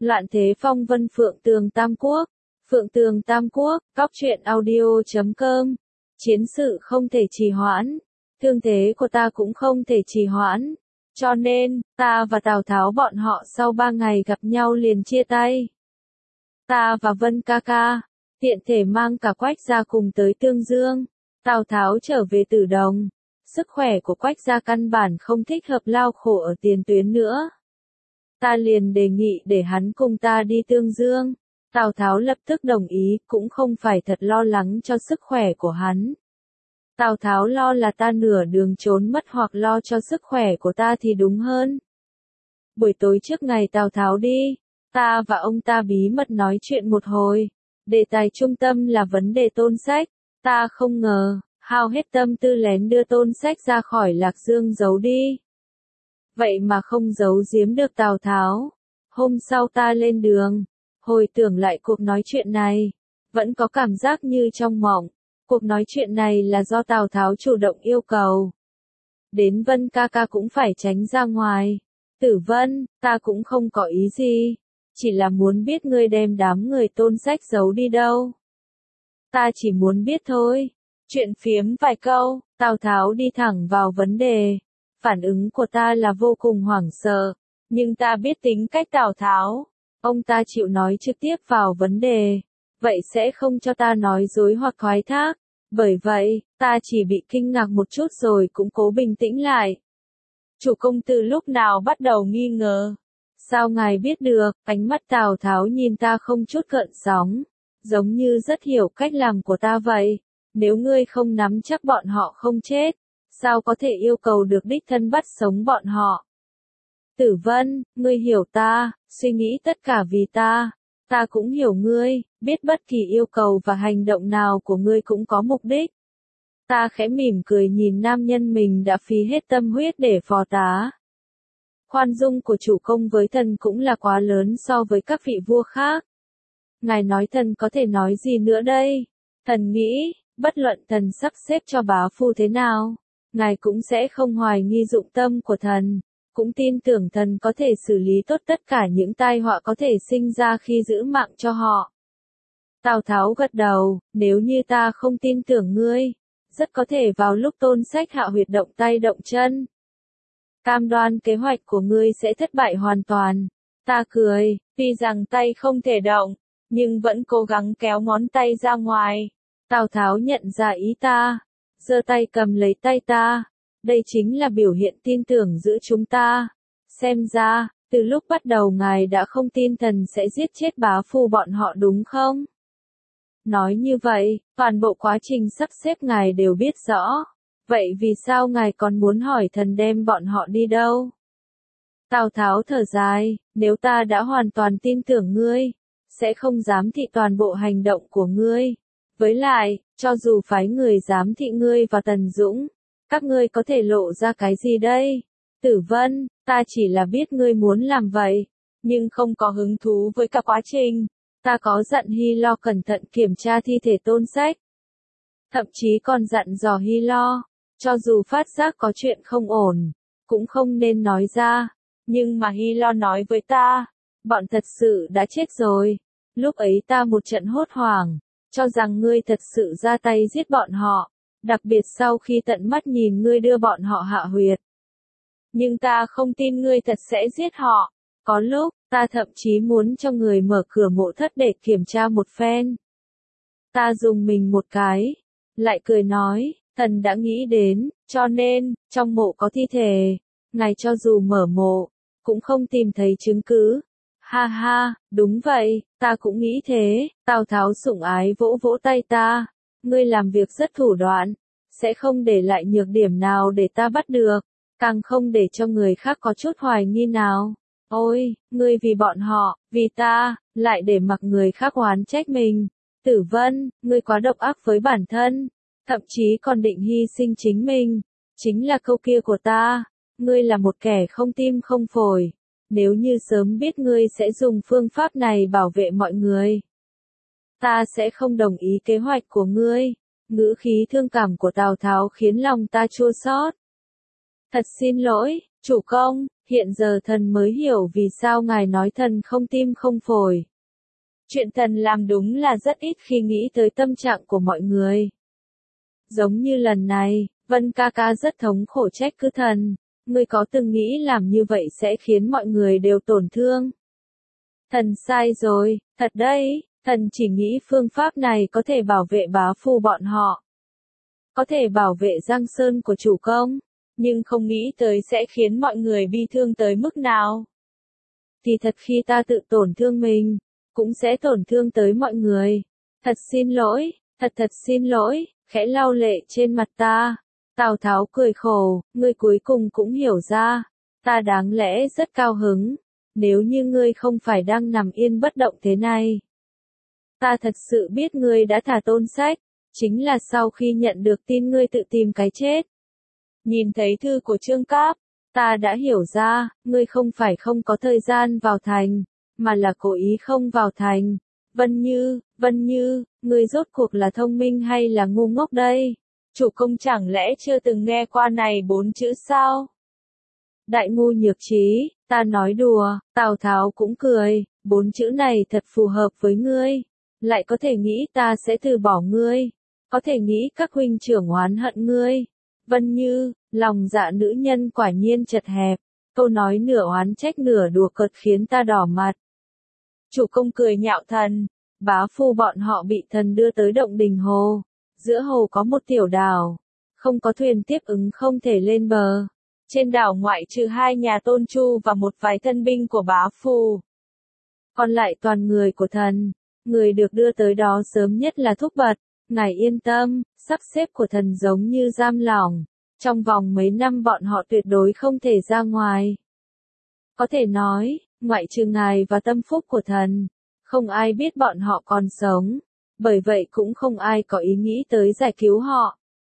Loạn thế phong vân Phượng Tường Tam Quốc. Phượng Tường Tam Quốc, cóc truyện audio.com. Chiến sự không thể trì hoãn. Thương thế của ta cũng không thể trì hoãn. Cho nên, ta và Tào Tháo bọn họ sau 3 ngày gặp nhau liền chia tay. Ta và Vân ca ca, tiện thể mang cả Quách gia cùng tới Tương Dương. Tào Tháo trở về Tử Đồng. Sức khỏe của Quách gia căn bản không thích hợp lao khổ ở tiền tuyến nữa. Ta liền đề nghị để hắn cùng ta đi Tương Dương. Tào Tháo lập tức đồng ý, cũng không phải thật lo lắng cho sức khỏe của hắn. Tào Tháo lo là ta nửa đường trốn mất hoặc lo cho sức khỏe của ta thì đúng hơn. Buổi tối trước ngày Tào Tháo đi, ta và ông ta bí mật nói chuyện một hồi. Đề tài trung tâm là vấn đề Tôn Sách. Ta không ngờ, hao hết tâm tư lén đưa Tôn Sách ra khỏi Lạc Dương giấu đi. Vậy mà không giấu giếm được Tào Tháo. Hôm sau ta lên đường, hồi tưởng lại cuộc nói chuyện này, vẫn có cảm giác như trong mộng. Cuộc nói chuyện này là do Tào Tháo chủ động yêu cầu. Đến Vân ca ca cũng phải tránh ra ngoài. Tử Vân, ta cũng không có ý gì. Chỉ là muốn biết ngươi đem đám người Tôn Sách giấu đi đâu. Ta chỉ muốn biết thôi. Chuyện phiếm vài câu, Tào Tháo đi thẳng vào vấn đề. Phản ứng của ta là vô cùng hoảng sợ. Nhưng ta biết tính cách Tào Tháo. Ông ta chịu nói trực tiếp vào vấn đề. Vậy sẽ không cho ta nói dối hoặc thoái thác. Bởi vậy, ta chỉ bị kinh ngạc một chút rồi cũng cố bình tĩnh lại. Chủ công từ lúc nào bắt đầu nghi ngờ? Sao ngài biết được? Ánh mắt Tào Tháo nhìn ta không chút gợn sóng. Giống như rất hiểu cách làm của ta vậy. Nếu ngươi không nắm chắc bọn họ không chết, sao có thể yêu cầu được đích thân bắt sống bọn họ? Tử Vân, ngươi hiểu ta, suy nghĩ tất cả vì ta. Ta cũng hiểu ngươi, biết bất kỳ yêu cầu và hành động nào của ngươi cũng có mục đích. Ta khẽ mỉm cười nhìn nam nhân mình đã phí hết tâm huyết để phò tá. Khoan dung của chủ công với thần cũng là quá lớn so với các vị vua khác. Ngài nói thần có thể nói gì nữa đây? Thần nghĩ, bất luận thần sắp xếp cho bá phu thế nào, ngài cũng sẽ không hoài nghi dụng tâm của thần. Cũng tin tưởng thần có thể xử lý tốt tất cả những tai họa có thể sinh ra khi giữ mạng cho họ. Tào Tháo gật đầu, nếu như ta không tin tưởng ngươi, rất có thể vào lúc Tôn Sách hạ huyệt động tay động chân. Cam đoan kế hoạch của ngươi sẽ thất bại hoàn toàn. Ta cười, tuy rằng tay không thể động, nhưng vẫn cố gắng kéo ngón tay ra ngoài. Tào Tháo nhận ra ý ta, giơ tay cầm lấy tay ta. Đây chính là biểu hiện tin tưởng giữa chúng ta. Xem ra, từ lúc bắt đầu ngài đã không tin thần sẽ giết chết bá phu bọn họ đúng không? Nói như vậy, toàn bộ quá trình sắp xếp ngài đều biết rõ. Vậy vì sao ngài còn muốn hỏi thần đem bọn họ đi đâu? Tào Tháo thở dài, nếu ta đã hoàn toàn tin tưởng ngươi, sẽ không giám thị toàn bộ hành động của ngươi. Với lại, cho dù phái người giám thị ngươi và Tần Dũng, các ngươi có thể lộ ra cái gì đây? Tử Vân, ta chỉ là biết ngươi muốn làm vậy, nhưng không có hứng thú với cả quá trình. Ta có dặn Hy Lo cẩn thận kiểm tra thi thể Tôn Sách. Thậm chí còn dặn dò Hy Lo, cho dù phát giác có chuyện không ổn, cũng không nên nói ra. Nhưng mà Hy Lo nói với ta, bọn thật sự đã chết rồi. Lúc ấy ta một trận hốt hoảng, cho rằng ngươi thật sự ra tay giết bọn họ. Đặc biệt sau khi tận mắt nhìn ngươi đưa bọn họ hạ huyệt. Nhưng ta không tin ngươi thật sẽ giết họ. Có lúc, ta thậm chí muốn cho người mở cửa mộ thất để kiểm tra một phen. Ta dùng mình một cái, lại cười nói, thần đã nghĩ đến, cho nên, trong mộ có thi thể. Ngài cho dù mở mộ, cũng không tìm thấy chứng cứ. Ha ha, đúng vậy, ta cũng nghĩ thế. Tào Tháo sủng ái vỗ vỗ tay ta. Ngươi làm việc rất thủ đoạn, sẽ không để lại nhược điểm nào để ta bắt được, càng không để cho người khác có chút hoài nghi nào. Ôi, ngươi vì bọn họ, vì ta, lại để mặc người khác oán trách mình. Tử Vân, ngươi quá độc ác với bản thân, thậm chí còn định hy sinh chính mình. Chính là câu kia của ta, ngươi là một kẻ không tim không phổi. Nếu như sớm biết ngươi sẽ dùng phương pháp này bảo vệ mọi người, ta sẽ không đồng ý kế hoạch của ngươi. Ngữ khí thương cảm của Tào Tháo khiến lòng ta chua xót. Thật xin lỗi, chủ công, Hiện giờ thần mới hiểu vì sao ngài nói thần không tim không phổi. Chuyện thần làm đúng là rất ít khi nghĩ tới tâm trạng của mọi người. Giống như lần này, Vân ca ca rất thống khổ trách cứ thần. Ngươi có từng nghĩ làm như vậy sẽ khiến mọi người đều tổn thương? Thần sai rồi, thật đấy, thần chỉ nghĩ phương pháp này có thể bảo vệ bá phu bọn họ. Có thể bảo vệ Giang Sơn của chủ công, nhưng không nghĩ tới sẽ khiến mọi người bi thương tới mức nào. Thì thật khi ta tự tổn thương mình, cũng sẽ tổn thương tới mọi người. Thật xin lỗi, thật xin lỗi, khẽ lau lệ trên mặt ta. Tào Tháo cười khổ, ngươi cuối cùng cũng hiểu ra, ta đáng lẽ rất cao hứng, nếu như ngươi không phải đang nằm yên bất động thế này. Ta thật sự biết ngươi đã thả Tôn Sách, chính là sau khi nhận được tin ngươi tự tìm cái chết. Nhìn thấy thư của Trương Cáp, ta đã hiểu ra, ngươi không phải không có thời gian vào thành, mà là cố ý không vào thành. Vân Như, ngươi rốt cuộc là thông minh hay là ngu ngốc đây? Chủ công chẳng lẽ chưa từng nghe qua này 4 chữ sao? Đại ngu nhược trí, ta nói đùa, Tào Tháo cũng cười, 4 chữ này thật phù hợp với ngươi. Lại có thể nghĩ ta sẽ từ bỏ ngươi, có thể nghĩ các huynh trưởng oán hận ngươi. Vân Như, lòng dạ nữ nhân quả nhiên chật hẹp, câu nói nửa oán trách nửa đùa cợt khiến ta đỏ mặt. Chủ công cười nhạo thần, bá phu bọn họ bị thần đưa tới động Đình Hồ. Giữa hồ có một tiểu đảo, không có thuyền tiếp ứng không thể lên bờ. Trên đảo ngoại trừ 2 nhà Tôn Chu và một vài thân binh của bá phu. Còn lại toàn người của thần, người được đưa tới đó sớm nhất là Thúc Bật. Ngài yên tâm, sắp xếp của thần giống như giam lỏng. Trong vòng mấy năm bọn họ tuyệt đối không thể ra ngoài. Có thể nói, ngoại trừ ngài và tâm phúc của thần, không ai biết bọn họ còn sống. Bởi vậy cũng không ai có ý nghĩ tới giải cứu họ.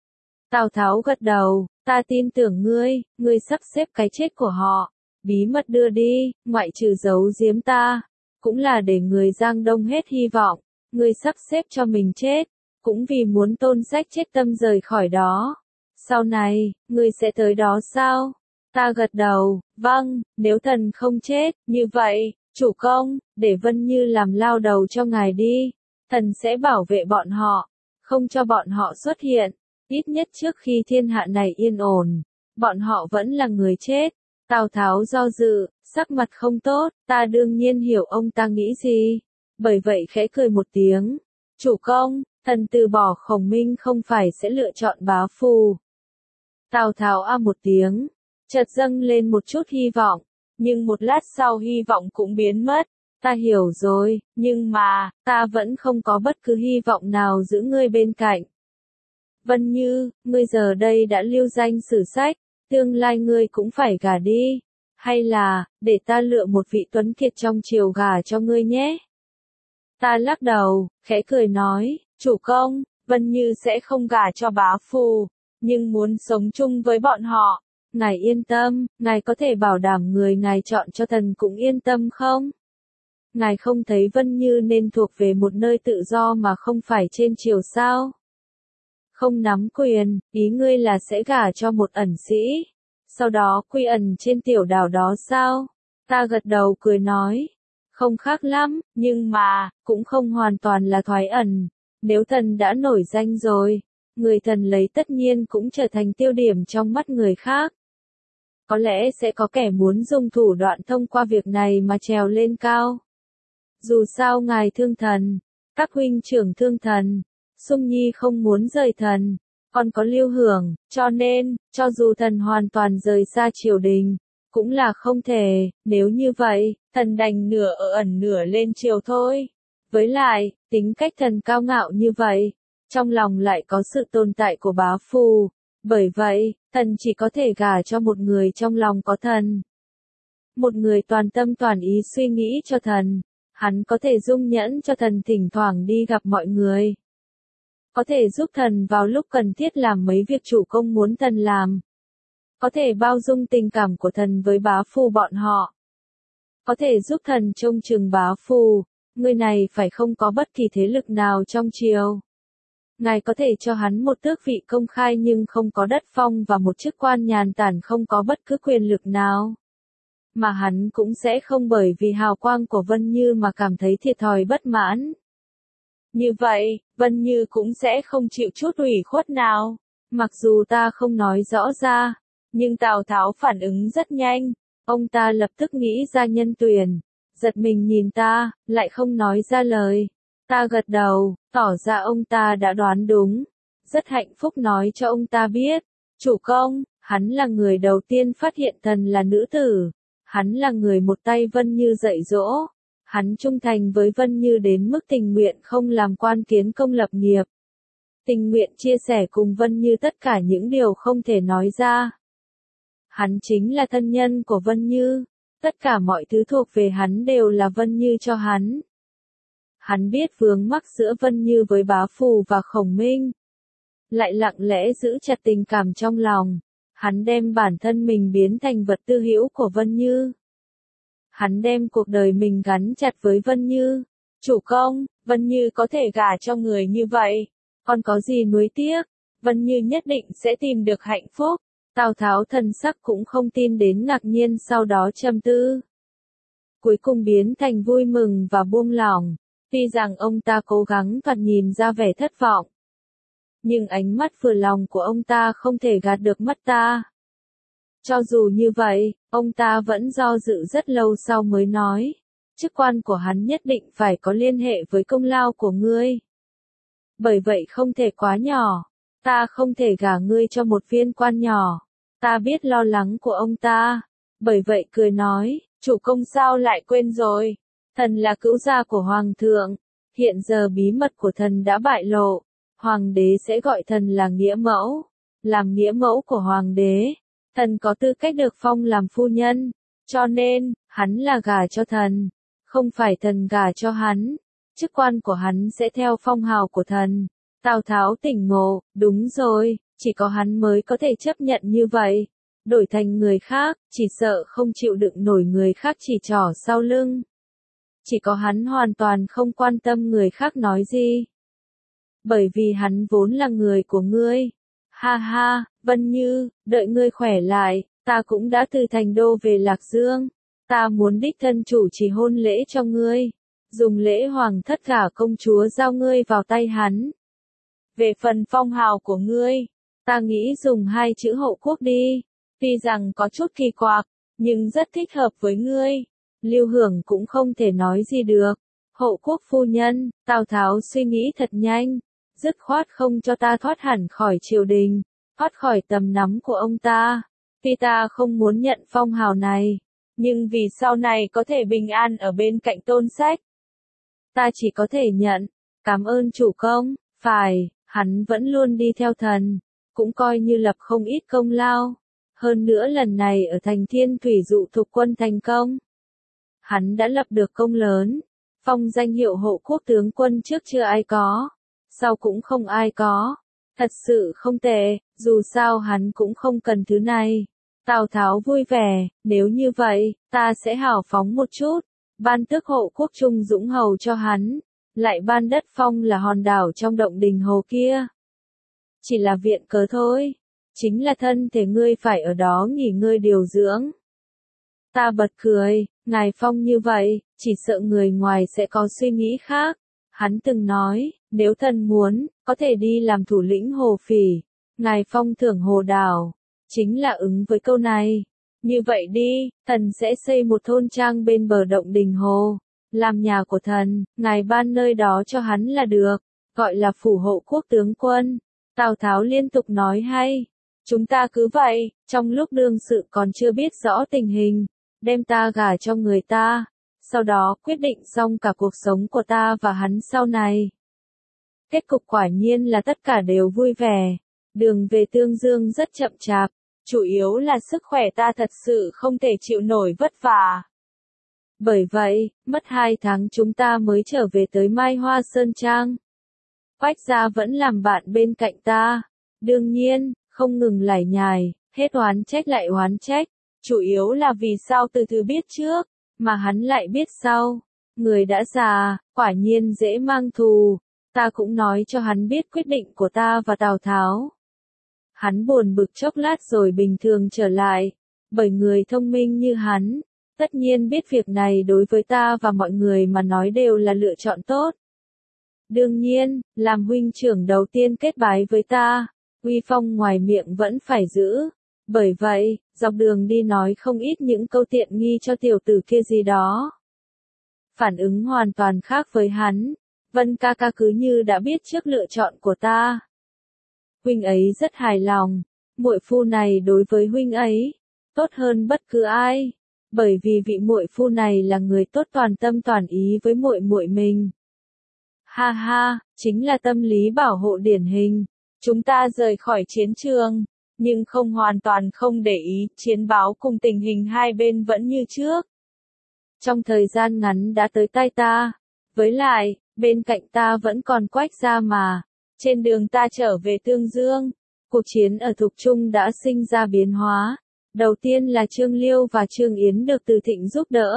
Tào Tháo gật đầu, ta tin tưởng ngươi sắp xếp cái chết của họ, bí mật đưa đi, ngoại trừ giấu giếm ta, cũng là để người Giang Đông hết hy vọng, ngươi sắp xếp cho mình chết, cũng vì muốn Tôn Sách chết tâm rời khỏi đó. Sau này, ngươi sẽ tới đó sao? Ta gật đầu, vâng, nếu thần không chết, như vậy, chủ công, để Vân Như làm lao đầu cho ngài đi. Thần sẽ bảo vệ bọn họ, không cho bọn họ xuất hiện, ít nhất trước khi thiên hạ này yên ổn, bọn họ vẫn là người chết. Tào Tháo do dự, sắc mặt không tốt, ta đương nhiên hiểu ông ta nghĩ gì, bởi vậy khẽ cười một tiếng. Chủ công, thần từ bỏ Khổng Minh không phải sẽ lựa chọn bá phu. Tào Tháo a một tiếng, chợt dâng lên một chút hy vọng, nhưng một lát sau hy vọng cũng biến mất. Ta hiểu rồi, nhưng mà, ta vẫn không có bất cứ hy vọng nào giữ ngươi bên cạnh. Vân Như, ngươi giờ đây đã lưu danh sử sách, tương lai ngươi cũng phải gả đi. Hay là, để ta lựa một vị tuấn kiệt trong triều gả cho ngươi nhé. Ta lắc đầu, khẽ cười nói, chủ công, Vân Như sẽ không gả cho bá phu, nhưng muốn sống chung với bọn họ. Ngài yên tâm, ngài có thể bảo đảm người ngài chọn cho thần cũng yên tâm không? Ngài không thấy Vân Như nên thuộc về một nơi tự do mà không phải trên triều sao? Không nắm quyền, ý ngươi là sẽ gả cho một ẩn sĩ, sau đó quy ẩn trên tiểu đảo đó sao? Ta gật đầu cười nói, không khác lắm, nhưng mà, cũng không hoàn toàn là thoái ẩn. Nếu thần đã nổi danh rồi, người thần lấy tất nhiên cũng trở thành tiêu điểm trong mắt người khác. Có lẽ sẽ có kẻ muốn dùng thủ đoạn thông qua việc này mà trèo lên cao. Dù sao ngài thương thần, các huynh trưởng thương thần, Sung Nhi không muốn rời thần, còn có Lưu Hưởng, cho nên, cho dù thần hoàn toàn rời xa triều đình, cũng là không thể, nếu như vậy, thần đành nửa ở ẩn nửa lên triều thôi. Với lại, tính cách thần cao ngạo như vậy, trong lòng lại có sự tồn tại của bá phu, bởi vậy, thần chỉ có thể gả cho một người trong lòng có thần. Một người toàn tâm toàn ý suy nghĩ cho thần. Hắn có thể dung nhẫn cho thần thỉnh thoảng đi gặp mọi người. Có thể giúp thần vào lúc cần thiết làm mấy việc chủ công muốn thần làm. Có thể bao dung tình cảm của thần với bá phu bọn họ. Có thể giúp thần trông chừng bá phu, người này phải không có bất kỳ thế lực nào trong triều. Ngài có thể cho hắn một tước vị công khai nhưng không có đất phong và một chức quan nhàn tản không có bất cứ quyền lực nào. mà hắn cũng sẽ không bởi vì hào quang của Vân Như mà cảm thấy thiệt thòi bất mãn. Như vậy, Vân Như cũng sẽ không chịu chút ủy khuất nào. Mặc dù ta không nói rõ ra, nhưng Tào Tháo phản ứng rất nhanh. Ông ta lập tức nghĩ ra nhân tuyển, giật mình nhìn ta, lại không nói ra lời. Ta gật đầu, tỏ ra ông ta đã đoán đúng. Rất hạnh phúc nói cho ông ta biết. Chủ công, hắn là người đầu tiên phát hiện thần là nữ tử. Hắn là người một tay Vân Như dạy dỗ. Hắn trung thành với Vân Như đến mức tình nguyện không làm quan kiến công lập nghiệp. Tình nguyện chia sẻ cùng Vân Như tất cả những điều không thể nói ra. Hắn chính là thân nhân của Vân Như. Tất cả mọi thứ thuộc về hắn đều là Vân Như cho hắn. Hắn biết vướng mắc giữa Vân Như với Bá Phù và Khổng Minh. Lại lặng lẽ giữ chặt tình cảm trong lòng. Hắn đem bản thân mình biến thành vật tư hữu của Vân Như. Hắn đem cuộc đời mình gắn chặt với Vân Như. Chủ công, Vân Như có thể gả cho người như vậy. Còn có gì nuối tiếc, Vân Như nhất định sẽ tìm được hạnh phúc. Tào Tháo thần sắc cũng không tin đến ngạc nhiên, sau đó trầm tư. Cuối cùng biến thành vui mừng và buông lỏng. Tuy rằng ông ta cố gắng thoạt nhìn ra vẻ thất vọng. Nhưng ánh mắt vừa lòng của ông ta không thể gạt được mắt ta. Cho dù như vậy, ông ta vẫn do dự rất lâu sau mới nói. Chức quan của hắn nhất định phải có liên hệ với công lao của ngươi. Bởi vậy không thể quá nhỏ. Ta không thể gả ngươi cho một viên quan nhỏ. Ta biết lo lắng của ông ta. Bởi vậy cười nói, chủ công sao lại quên rồi. Thần là cữu gia của Hoàng thượng. Hiện giờ bí mật của thần đã bại lộ. Hoàng đế sẽ gọi thần là nghĩa mẫu. Làm nghĩa mẫu của Hoàng đế, thần có tư cách được phong làm phu nhân. Cho nên, hắn là gả cho thần. Không phải thần gả cho hắn. Chức quan của hắn sẽ theo phong hào của thần. Tào Tháo tỉnh ngộ, đúng rồi, chỉ có hắn mới có thể chấp nhận như vậy. Đổi thành người khác, chỉ sợ không chịu đựng nổi người khác chỉ trỏ sau lưng. Chỉ có hắn hoàn toàn không quan tâm người khác nói gì. Bởi vì hắn vốn là người của ngươi. Ha ha, Vân Như, đợi ngươi khỏe lại, ta cũng đã từ Thành Đô về Lạc Dương. Ta muốn đích thân chủ trì hôn lễ cho ngươi. Dùng lễ hoàng thất gả công chúa giao ngươi vào tay hắn. Về phần phong hào của ngươi, ta nghĩ dùng 2 chữ hậu quốc đi. Tuy rằng có chút kỳ quặc, nhưng rất thích hợp với ngươi. Lưu Hưởng cũng không thể nói gì được. Hậu quốc phu nhân, Tào Tháo suy nghĩ thật nhanh. Dứt khoát không cho ta thoát hẳn khỏi triều đình, thoát khỏi tầm nắm của ông ta. Tuy ta không muốn nhận phong hào này, nhưng vì sau này có thể bình an ở bên cạnh Tôn Sách, ta chỉ có thể nhận. Cảm ơn chủ công. Phải, hắn vẫn luôn đi theo thần, cũng coi như lập không ít công lao. Hơn nữa lần này ở thành Thiên Thủy dụ thục quân thành công. Hắn đã lập được công lớn, phong danh hiệu hộ quốc tướng quân trước chưa ai có, sau cũng không ai có. Thật sự không tệ, dù sao hắn cũng không cần thứ này. Tào Tháo vui vẻ, nếu như vậy, ta sẽ hào phóng một chút, ban tước hộ quốc trung dũng hầu cho hắn, lại ban đất phong là hòn đảo trong động Đình Hồ kia. Chỉ là viện cớ thôi, chính là thân thể ngươi phải ở đó nghỉ ngơi điều dưỡng. Ta bật cười, ngài phong như vậy, chỉ sợ người ngoài sẽ có suy nghĩ khác. Hắn từng nói, nếu thần muốn, có thể đi làm thủ lĩnh Hồ Phỉ. Ngài phong thưởng Hồ Đảo, chính là ứng với câu này. Như vậy đi, thần sẽ xây một thôn trang bên bờ động Đình Hồ, làm nhà của thần, ngài ban nơi đó cho hắn là được, gọi là phủ hộ quốc tướng quân. Tào Tháo liên tục nói hay. Chúng ta cứ vậy, trong lúc đương sự còn chưa biết rõ tình hình, đem ta gả cho người ta, sau đó quyết định xong cả cuộc sống của ta và hắn sau này. Kết cục quả nhiên là tất cả đều vui vẻ. Đường về Tương Dương rất chậm chạp, chủ yếu là sức khỏe ta thật sự không thể chịu nổi vất vả. Bởi vậy, mất 2 tháng chúng ta mới trở về tới Mai Hoa Sơn Trang. Quách gia vẫn làm bạn bên cạnh ta. Đương nhiên, không ngừng lải nhải, hết oán trách lại oán trách. Chủ yếu là vì sao từ từ biết trước, mà hắn lại biết sau. Người đã già, quả nhiên dễ mang thù. Ta cũng nói cho hắn biết quyết định của ta và Tào Tháo. Hắn buồn bực chốc lát rồi bình thường trở lại. Bởi người thông minh như hắn, Tất nhiên biết việc này đối với ta và mọi người mà nói đều là lựa chọn tốt. Đương nhiên, làm huynh trưởng đầu tiên kết bái với ta, uy phong ngoài miệng vẫn phải giữ. Bởi vậy, dọc đường đi nói không ít những câu tiện nghi cho tiểu tử kia gì đó. Phản ứng hoàn toàn khác với hắn, Vân ca ca cứ như đã biết trước lựa chọn của ta. Huynh ấy rất hài lòng, muội phu này đối với huynh ấy, tốt hơn bất cứ ai, bởi vì vị muội phu này là người tốt toàn tâm toàn ý với muội muội mình. Ha ha, chính là tâm lý bảo hộ điển hình. Chúng ta rời khỏi chiến trường, nhưng không hoàn toàn không để ý, chiến báo cùng tình hình hai bên vẫn như trước. Trong thời gian ngắn đã tới tay ta, với lại, bên cạnh ta vẫn còn Quách gia mà. Trên đường ta trở về Tương Dương, cuộc chiến ở Thục Trung đã sinh ra biến hóa. Đầu tiên là Trương Liêu và Trương Yến được Từ Thịnh giúp đỡ.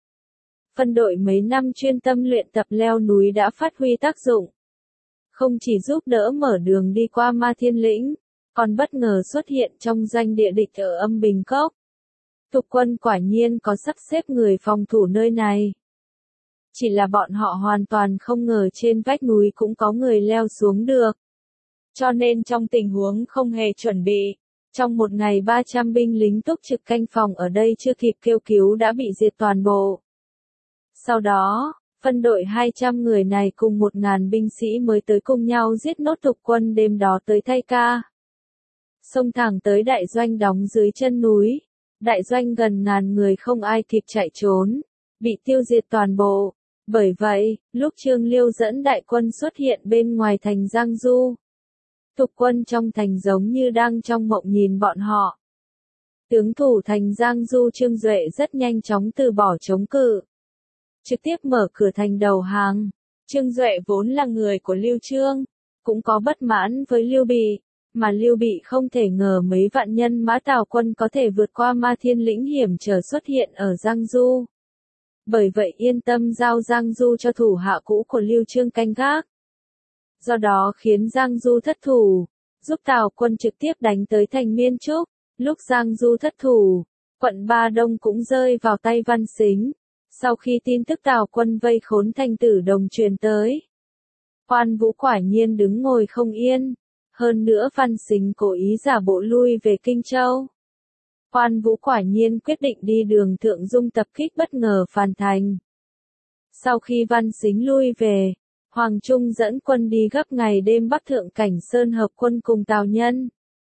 Phân đội mấy năm chuyên tâm luyện tập leo núi đã phát huy tác dụng. Không chỉ giúp đỡ mở đường đi qua Ma Thiên Lĩnh, còn bất ngờ xuất hiện trong doanh địa địch ở Âm Bình Cốc. Thục quân quả nhiên có sắp xếp người phòng thủ nơi này. Chỉ là bọn họ hoàn toàn không ngờ trên vách núi cũng có người leo xuống được. Cho nên trong tình huống không hề chuẩn bị, trong một ngày 300 binh lính túc trực canh phòng ở đây chưa kịp kêu cứu đã bị diệt toàn bộ. Sau đó, phân đội 200 người này cùng 1.000 binh sĩ mới tới cùng nhau giết nốt thục quân đêm đó tới thay ca. Xông thẳng tới đại doanh đóng dưới chân núi. Đại doanh gần 1000 người không ai kịp chạy trốn, bị tiêu diệt toàn bộ. Bởi vậy, lúc Trương Liêu dẫn đại quân xuất hiện bên ngoài thành Giang Du, thục quân trong thành giống như đang trong mộng nhìn bọn họ. Tướng thủ thành Giang Du Trương Duệ rất nhanh chóng từ bỏ chống cự, trực tiếp mở cửa thành đầu hàng. Trương Duệ vốn là người của Lưu Trương, cũng có bất mãn với Lưu Bị, mà Lưu Bị không thể ngờ mấy vạn nhân mã Tào quân có thể vượt qua Ma Thiên Lĩnh hiểm trở xuất hiện ở Giang Du. Bởi vậy yên tâm giao Giang Du cho thủ hạ cũ của Lưu Trương canh gác. Do đó khiến Giang Du thất thủ, giúp Tào quân trực tiếp đánh tới thành Miên Trúc. Lúc Giang Du thất thủ, quận Ba Đông cũng rơi vào tay Văn Sính. Sau khi tin tức Tào quân vây khốn thành Tử Đồng truyền tới, Quan Vũ quả nhiên đứng ngồi không yên. Hơn nữa Văn Sính cố ý giả bộ lui về Kinh Châu. Quan Vũ quả nhiên quyết định đi đường Thượng Dung tập kích bất ngờ phàn thành. Sau khi Văn Sính lui về, Hoàng Trung dẫn quân đi gấp ngày đêm bắt Thượng Cảnh Sơn hợp quân cùng Tào Nhân.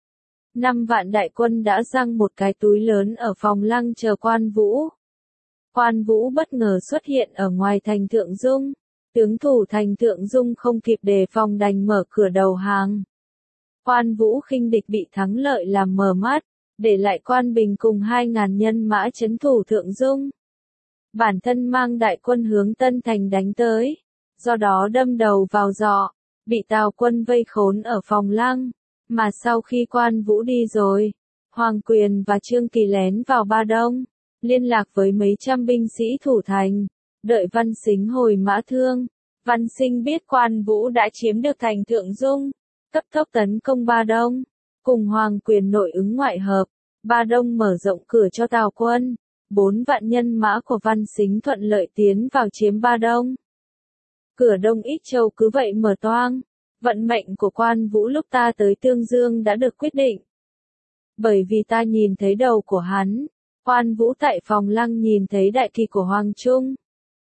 5 vạn đại quân đã giăng một cái túi lớn ở Phòng Lăng chờ Quan Vũ. Quan Vũ bất ngờ xuất hiện ở ngoài thành Thượng Dung. Tướng thủ thành Thượng Dung không kịp đề phòng đành mở cửa đầu hàng. Quan Vũ khinh địch bị thắng lợi làm mờ mắt, để lại Quan Bình cùng 2000 nhân mã trấn thủ Thượng Dung. Bản thân mang đại quân hướng Tân Thành đánh tới, do đó đâm đầu vào giọ, bị Tào quân vây khốn ở Phòng Lăng. Mà sau khi Quan Vũ đi rồi, Hoàng Quyền và Trương Kỳ lén vào Ba Đông, liên lạc với mấy trăm binh sĩ thủ thành, đợi Văn Sính hồi mã thương. Văn Sính biết Quan Vũ đã chiếm được thành Thượng Dung, cấp tốc tấn công Ba Đông, cùng Hoàng Quyền nội ứng ngoại hợp. Ba Đông mở rộng cửa cho Tào quân, 4 vạn nhân mã của Văn Sính thuận lợi tiến vào chiếm Ba Đông. Cửa Đông Ích Châu cứ vậy mở toang. Vận mệnh của Quan Vũ lúc ta tới Tương Dương đã được quyết định. Bởi vì ta nhìn thấy đầu của hắn, Quan Vũ tại Phòng Lăng nhìn thấy đại kỳ của Hoàng Trung.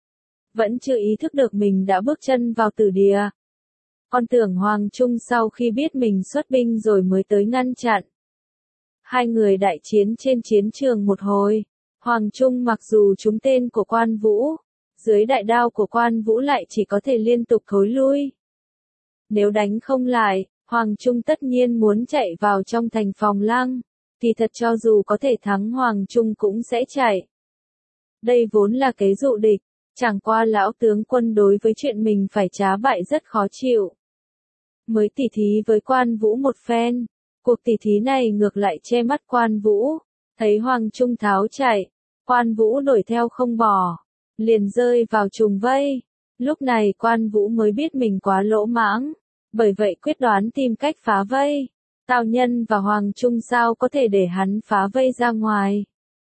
Vẫn chưa ý thức được mình đã bước chân vào tử địa. Con tưởng Hoàng Trung sau khi biết mình xuất binh rồi mới tới ngăn chặn. Hai người đại chiến trên chiến trường một hồi. Hoàng Trung mặc dù trúng tên của Quan Vũ, dưới đại đao của Quan Vũ lại chỉ có thể liên tục thối lui. Nếu đánh không lại, Hoàng Trung tất nhiên muốn chạy vào trong thành Phòng Lăng. Thì thật cho dù có thể thắng Hoàng Trung cũng sẽ chạy. Đây vốn là kế dụ địch, chẳng qua lão tướng quân đối với chuyện mình phải trá bại rất khó chịu. Mới tỉ thí với Quan Vũ một phen, cuộc tỉ thí này ngược lại che mắt Quan Vũ, thấy Hoàng Trung tháo chạy, Quan Vũ đuổi theo không bỏ, liền rơi vào trùng vây. Lúc này Quan Vũ mới biết mình quá lỗ mãng, bởi vậy quyết đoán tìm cách phá vây. Tào Nhân và Hoàng Trung sao có thể để hắn phá vây ra ngoài.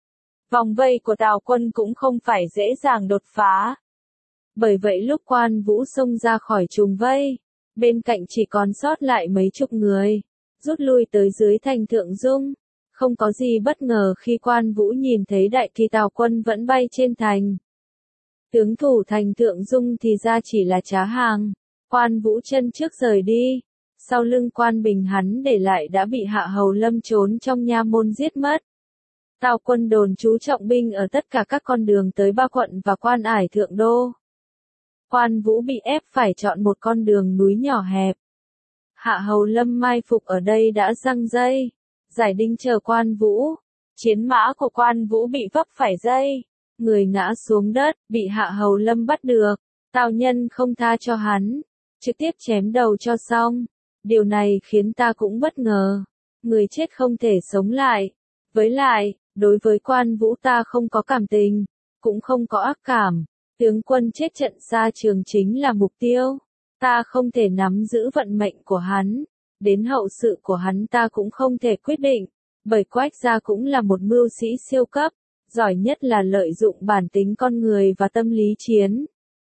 Vòng vây của Tào quân cũng không phải dễ dàng đột phá. Bởi vậy lúc Quan Vũ xông ra khỏi trùng vây, bên cạnh chỉ còn sót lại mấy chục người, rút lui tới dưới thành Thượng Dung. Không có gì bất ngờ khi Quan Vũ nhìn thấy đại kỳ Tào quân vẫn bay trên thành. Tướng thủ thành Thượng Dung thì ra chỉ là trá hàng. Quan Vũ chân trước rời đi, sau lưng Quan Bình hắn để lại đã bị Hạ Hầu Lâm trốn trong nha môn giết mất. Tào quân đồn trú trọng binh ở tất cả các con đường tới Ba Quận và Quan Ải Thượng Đô. Quan Vũ bị ép phải chọn một con đường núi nhỏ hẹp. Hạ Hầu Lâm mai phục ở đây đã giăng dây, giải đinh chờ Quan Vũ. Chiến mã của Quan Vũ bị vấp phải dây, người ngã xuống đất, bị Hạ Hầu Lâm bắt được. Tào nhân không tha cho hắn, trực tiếp chém đầu cho xong. Điều này khiến ta cũng bất ngờ. Người chết không thể sống lại. Với lại, đối với Quan Vũ ta không có cảm tình, cũng không có ác cảm. Tướng quân chết trận xa trường chính là mục tiêu. Ta không thể nắm giữ vận mệnh của hắn. Đến hậu sự của hắn ta cũng không thể quyết định. Bởi Quách gia cũng là một mưu sĩ siêu cấp, giỏi nhất là lợi dụng bản tính con người và tâm lý chiến.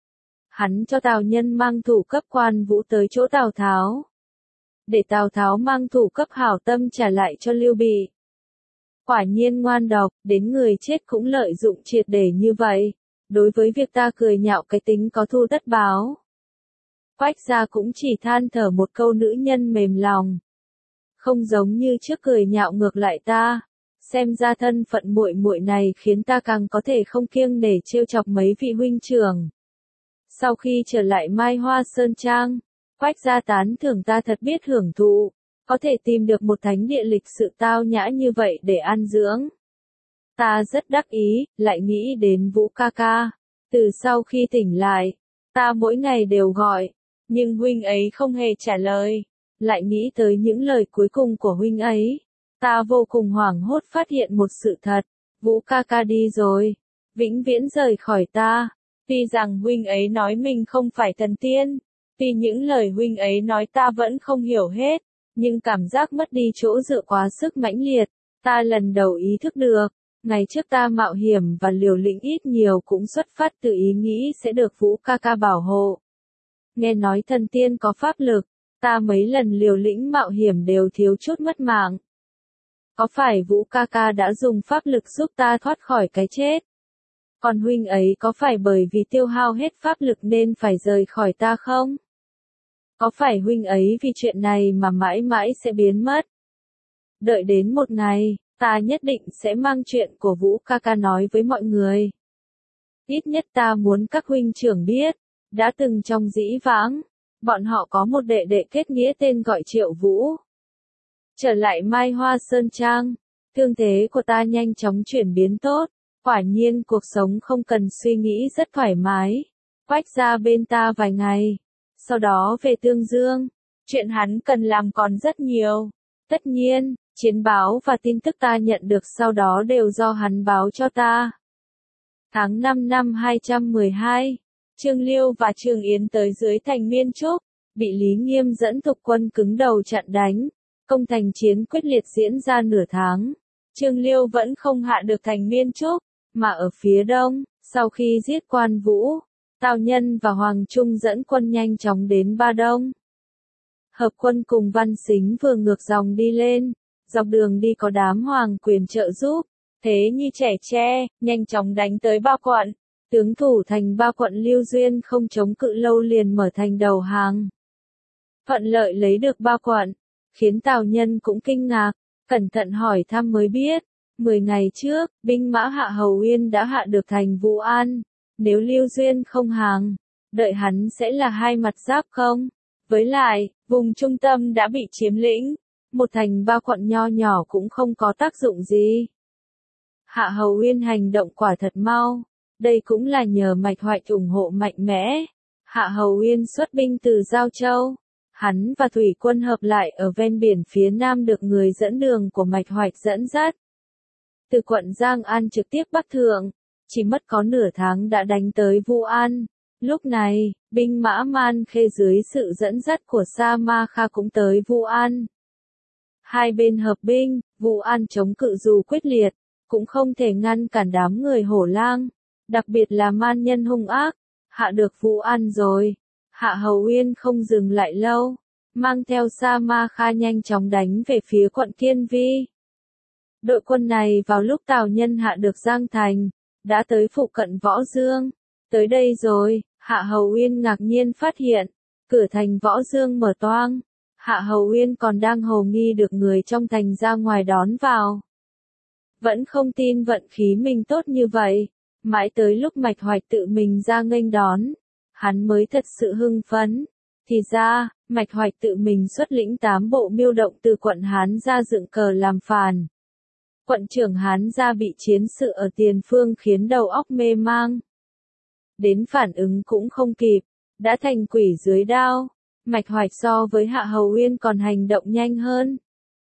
Hắn cho Tào nhân mang thủ cấp Quan Vũ tới chỗ Tào Tháo, để Tào Tháo mang thủ cấp hảo tâm trả lại cho Lưu Bị. Quả nhiên ngoan độc, đến người chết cũng lợi dụng triệt để như vậy. Đối với việc ta cười nhạo cái tính có thu tất báo, Quách gia cũng chỉ than thở một câu nữ nhân mềm lòng. Không giống như trước cười nhạo ngược lại ta. Xem ra thân phận muội muội này khiến ta càng có thể không kiêng nể trêu chọc mấy vị huynh trưởng. Sau khi trở lại Mai Hoa Sơn Trang, Quách gia tán thưởng ta thật biết hưởng thụ, có thể tìm được một thánh địa lịch sự tao nhã như vậy để an dưỡng. Ta rất đắc ý, lại nghĩ đến Vũ ca ca. Từ sau khi tỉnh lại, ta mỗi ngày đều gọi, nhưng huynh ấy không hề trả lời. Lại nghĩ tới những lời cuối cùng của huynh ấy. Ta vô cùng hoảng hốt phát hiện một sự thật. Vũ ca ca đi rồi, vĩnh viễn rời khỏi ta. Tuy rằng huynh ấy nói mình không phải thần tiên, tuy những lời huynh ấy nói ta vẫn không hiểu hết, nhưng cảm giác mất đi chỗ dựa quá sức mãnh liệt. Ta lần đầu ý thức được, ngày trước ta mạo hiểm và liều lĩnh ít nhiều cũng xuất phát từ ý nghĩ sẽ được Vũ ca ca bảo hộ. Nghe nói thần tiên có pháp lực, ta mấy lần liều lĩnh mạo hiểm đều thiếu chút mất mạng. Có phải Vũ ca ca đã dùng pháp lực giúp ta thoát khỏi cái chết? Còn huynh ấy có phải bởi vì tiêu hao hết pháp lực nên phải rời khỏi ta không? Có phải huynh ấy vì chuyện này mà mãi mãi sẽ biến mất? Đợi đến một ngày, ta nhất định sẽ mang chuyện của Vũ ca ca nói với mọi người. Ít nhất ta muốn các huynh trưởng biết, đã từng trong dĩ vãng, bọn họ có một đệ đệ kết nghĩa tên gọi Triệu Vũ. Trở lại Mai Hoa Sơn Trang, thương thế của ta nhanh chóng chuyển biến tốt, quả nhiên cuộc sống không cần suy nghĩ rất thoải mái. Quách gia bên ta vài ngày, sau đó về Tương Dương, chuyện hắn cần làm còn rất nhiều. Tất nhiên, chiến báo và tin tức ta nhận được sau đó đều do hắn báo cho ta. Tháng 5 năm 212, Trương Liêu và Trương Yến tới dưới thành Miên Trúc, bị Lý Nghiêm dẫn thục quân cứng đầu chặn đánh. Công thành chiến quyết liệt diễn ra nửa tháng. Trương Liêu vẫn không hạ được thành Miên Trúc, mà ở phía đông, sau khi giết Quan Vũ, Tào Nhân và Hoàng Trung dẫn quân nhanh chóng đến Ba Đông. Hợp quân cùng Văn Sính vừa ngược dòng đi lên, dọc đường đi có đám hoàng quyền trợ giúp, thế như trẻ tre, nhanh chóng đánh tới Ba Quận. Tướng thủ thành Ba Quận Lưu Duyên không chống cự lâu liền mở thành đầu hàng. Thuận lợi lấy được Ba Quận, khiến Tào Nhân cũng kinh ngạc, cẩn thận hỏi thăm mới biết, 10 ngày trước, binh mã Hạ Hầu Uyên đã hạ được thành Vũ An, nếu Lưu Duyên không hàng, đợi hắn sẽ là hai mặt giáp không? Với lại, vùng trung tâm đã bị chiếm lĩnh, một thành Ba Quận nho nhỏ cũng không có tác dụng gì. Hạ Hầu Uyên hành động quả thật mau, đây cũng là nhờ Mạch Hoạch ủng hộ mạnh mẽ. Hạ Hầu Uyên xuất binh từ Giao Châu. Hắn và thủy quân hợp lại ở ven biển phía nam được người dẫn đường của Mạch Hoạch dẫn dắt. Từ quận Giang An trực tiếp bắc thượng, chỉ mất có nửa tháng đã đánh tới Vũ An. Lúc này, binh mã Man Khê dưới sự dẫn dắt của Sa Ma Kha cũng tới Vũ An. Hai bên hợp binh, Vũ An chống cự dù quyết liệt, cũng không thể ngăn cản đám người hổ lang, đặc biệt là man nhân hung ác, hạ được Vũ An rồi. Hạ Hầu Uyên không dừng lại lâu, mang theo Sa Ma Kha nhanh chóng đánh về phía quận Kiên Vi. Đội quân này vào lúc Tào Nhân hạ được Giang Thành, đã tới phụ cận Võ Dương. Tới đây rồi, Hạ Hầu Uyên ngạc nhiên phát hiện, cửa thành Võ Dương mở toang. Hạ Hầu Uyên còn đang hồ nghi được người trong thành ra ngoài đón vào. Vẫn không tin vận khí mình tốt như vậy, mãi tới lúc Mạch Hoạch tự mình ra nghênh đón, hắn mới thật sự hưng phấn. Thì ra, Mạch Hoạch tự mình xuất lĩnh 8 bộ mưu động từ quận Hán ra dựng cờ làm phản. Quận trưởng Hán ra bị chiến sự ở tiền phương khiến đầu óc mê mang. Đến phản ứng cũng không kịp, đã thành quỷ dưới đao. Mạch Hoạch so với Hạ Hầu Uyên còn hành động nhanh hơn.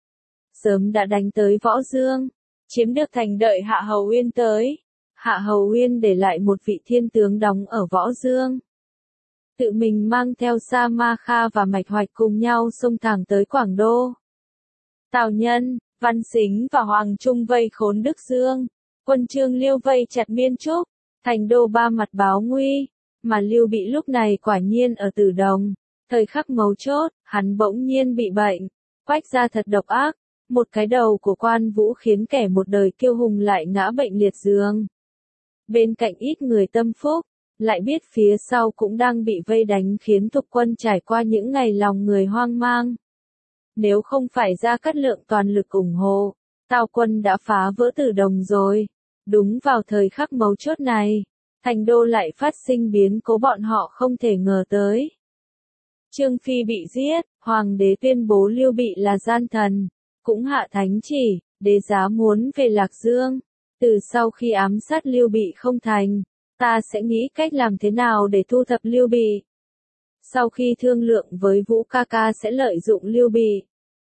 Sớm đã đánh tới Võ Dương, chiếm được thành đợi Hạ Hầu Uyên tới. Hạ Hầu Uyên để lại một vị thiên tướng đóng ở Võ Dương. Tự mình mang theo Sa Ma Kha và Mạch Hoạch cùng nhau xông thẳng tới Quảng Đô. Tào Nhân, Văn Sính và Hoàng Trung vây khốn Đức Dương. Quân Trương Liêu vây chặt Miên Trúc, thành đô ba mặt báo nguy. Mà Lưu Bị lúc này quả nhiên ở Tử Đồng. Thời khắc mấu chốt, hắn bỗng nhiên bị bệnh. Quách ra thật độc ác. Một cái đầu của Quan Vũ khiến kẻ một đời kiêu hùng lại ngã bệnh liệt giường. Bên cạnh ít người tâm phúc, lại biết phía sau cũng đang bị vây đánh khiến Thục quân trải qua những ngày lòng người hoang mang. Nếu không phải Gia Cát Lượng toàn lực ủng hộ, Tào quân đã phá vỡ Tử Đồng rồi. Đúng vào thời khắc mấu chốt này, thành đô lại phát sinh biến cố bọn họ không thể ngờ tới. Trương Phi bị giết, hoàng đế tuyên bố Lưu Bị là gian thần, cũng hạ thánh chỉ, đế giá muốn về Lạc Dương. Từ sau khi ám sát Lưu Bị không thành, ta sẽ nghĩ cách làm thế nào để thu thập Lưu Bị. Sau khi thương lượng với Vũ ca ca sẽ lợi dụng Lưu Bị.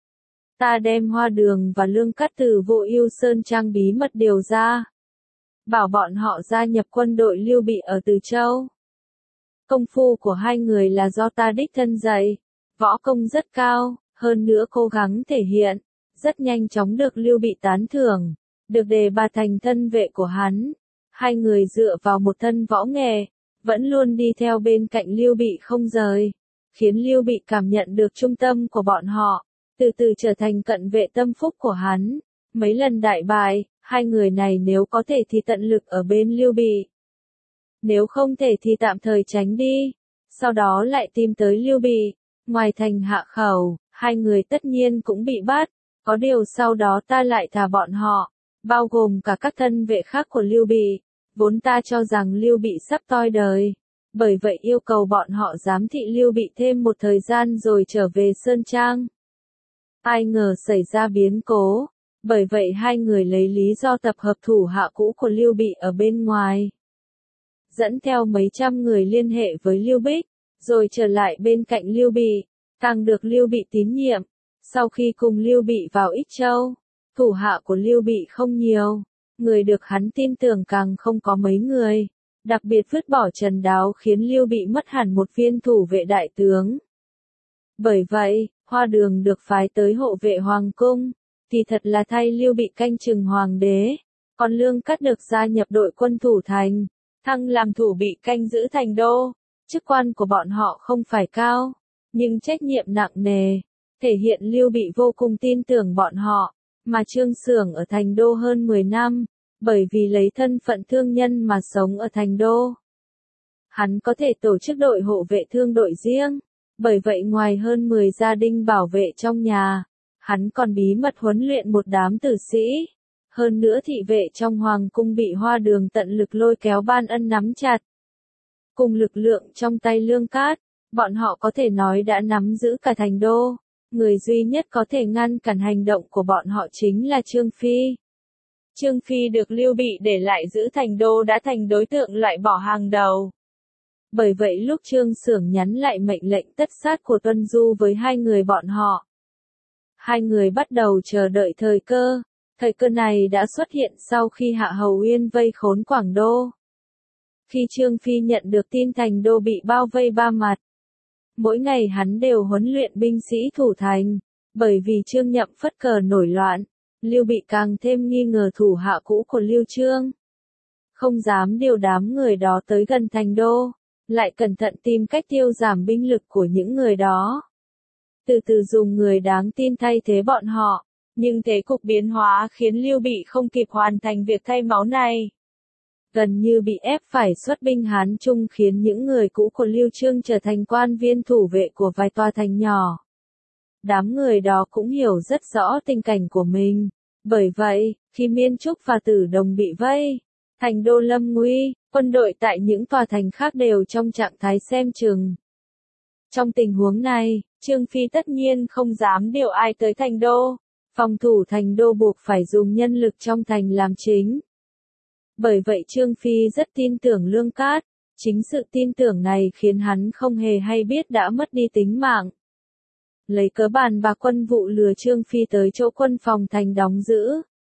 Ta đem Hoa Đường và Lương Cát từ Vô Ưu Sơn Trang bí mật điều ra. Bảo bọn họ gia nhập quân đội Lưu Bị ở Từ Châu. Công phu của hai người là do ta đích thân dạy, võ công rất cao, hơn nữa cố gắng thể hiện, rất nhanh chóng được Lưu Bị tán thưởng, được đề bạt thành thân vệ của hắn. Hai người dựa vào một thân võ nghệ, vẫn luôn đi theo bên cạnh Lưu Bị không rời, khiến Lưu Bị cảm nhận được trung tâm của bọn họ, từ từ trở thành cận vệ tâm phúc của hắn. Mấy lần đại bại, hai người này nếu có thể thì tận lực ở bên Lưu Bị. Nếu không thể thì tạm thời tránh đi, sau đó lại tìm tới Lưu Bị. Ngoài thành hạ khẩu, hai người tất nhiên cũng bị bắt, có điều sau đó ta lại thả bọn họ, bao gồm cả các thân vệ khác của Lưu Bị. Vốn ta cho rằng Lưu Bị sắp toi đời, bởi vậy yêu cầu bọn họ giám thị Lưu Bị thêm một thời gian rồi trở về Sơn Trang. Ai ngờ xảy ra biến cố, bởi vậy hai người lấy lý do tập hợp thủ hạ cũ của Lưu Bị ở bên ngoài. Dẫn theo mấy trăm người liên hệ với Lưu Bích, rồi trở lại bên cạnh Lưu Bị, càng được Lưu Bị tín nhiệm. Sau khi cùng Lưu Bị vào Ích Châu, thủ hạ của Lưu Bị không nhiều, người được hắn tin tưởng càng không có mấy người. Đặc biệt vứt bỏ Trần Đáo khiến Lưu Bị mất hẳn một viên thủ vệ đại tướng. Bởi vậy, Hoa Đường được phái tới hộ vệ Hoàng cung, thì thật là thay Lưu Bị canh chừng hoàng đế. Còn Lương Cát được gia nhập đội quân thủ thành, thăng làm thủ bị canh giữ thành đô. Chức quan của bọn họ không phải cao, nhưng trách nhiệm nặng nề, thể hiện Lưu Bị vô cùng tin tưởng bọn họ. Mà Trương Xưởng ở thành đô hơn 10 năm, bởi vì lấy thân phận thương nhân mà sống ở thành đô. Hắn có thể tổ chức đội hộ vệ thương đội riêng, bởi vậy ngoài hơn 10 gia đình bảo vệ trong nhà, hắn còn bí mật huấn luyện một đám tử sĩ. Hơn nữa thị vệ trong hoàng cung bị Hoa Đường tận lực lôi kéo ban ân nắm chặt. Cùng lực lượng trong tay Lương Cát, bọn họ có thể nói đã nắm giữ cả thành đô. Người duy nhất có thể ngăn cản hành động của bọn họ chính là Trương Phi. Trương Phi được Lưu Bị để lại giữ thành đô đã thành đối tượng loại bỏ hàng đầu. Bởi vậy lúc Trương Xưởng nhắn lại mệnh lệnh tất sát của Tuân Du với hai người bọn họ, hai người bắt đầu chờ đợi thời cơ. Thời cơ này đã xuất hiện sau khi Hạ Hầu Uyên vây khốn Quảng Đô. Khi Trương Phi nhận được tin thành đô bị bao vây ba mặt, mỗi ngày hắn đều huấn luyện binh sĩ thủ thành, bởi vì Trương Nhậm phất cờ nổi loạn, Lưu Bị càng thêm nghi ngờ thủ hạ cũ của Lưu Chương. Không dám điều đám người đó tới gần thành đô, lại cẩn thận tìm cách tiêu giảm binh lực của những người đó. Từ từ dùng người đáng tin thay thế bọn họ, nhưng thế cục biến hóa khiến Lưu Bị không kịp hoàn thành việc thay máu này. Gần như bị ép phải xuất binh Hán Trung khiến những người cũ của Lưu Chương trở thành quan viên thủ vệ của vài tòa thành nhỏ. Đám người đó cũng hiểu rất rõ tình cảnh của mình. Bởi vậy, khi Miên Trúc và Tử Đồng bị vây, thành đô lâm nguy, quân đội tại những tòa thành khác đều trong trạng thái xem chừng. Trong tình huống này, Trương Phi tất nhiên không dám điều ai tới thành đô. Phòng thủ thành đô buộc phải dùng nhân lực trong thành làm chính. Bởi vậy Trương Phi rất tin tưởng Lương Cát, chính sự tin tưởng này khiến hắn không hề hay biết đã mất đi tính mạng. Lấy cớ bàn bạc quân vụ lừa Trương Phi tới chỗ quân phòng thành đóng giữ.